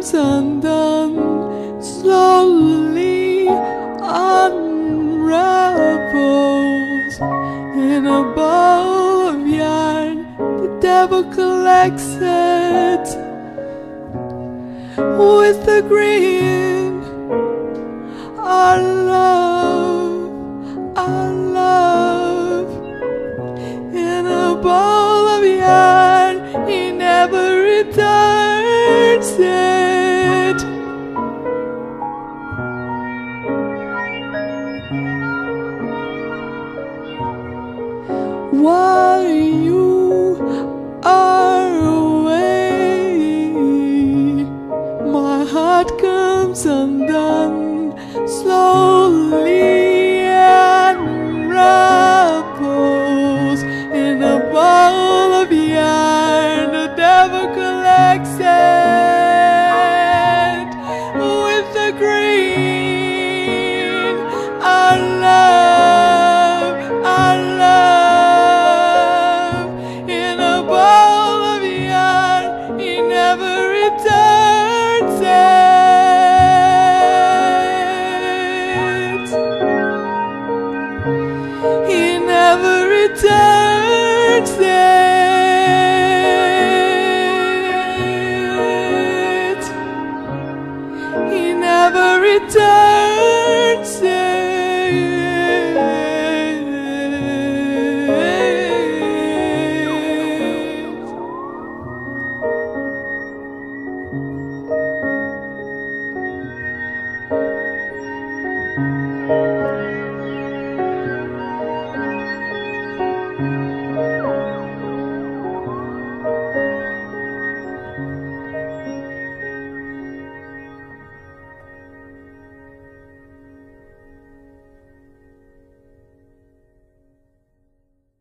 comes undone, slowly unravels. In a ball of yarn, the devil collects it with a grin. Our love, our love. In a ball of yarn, he never returns it. Why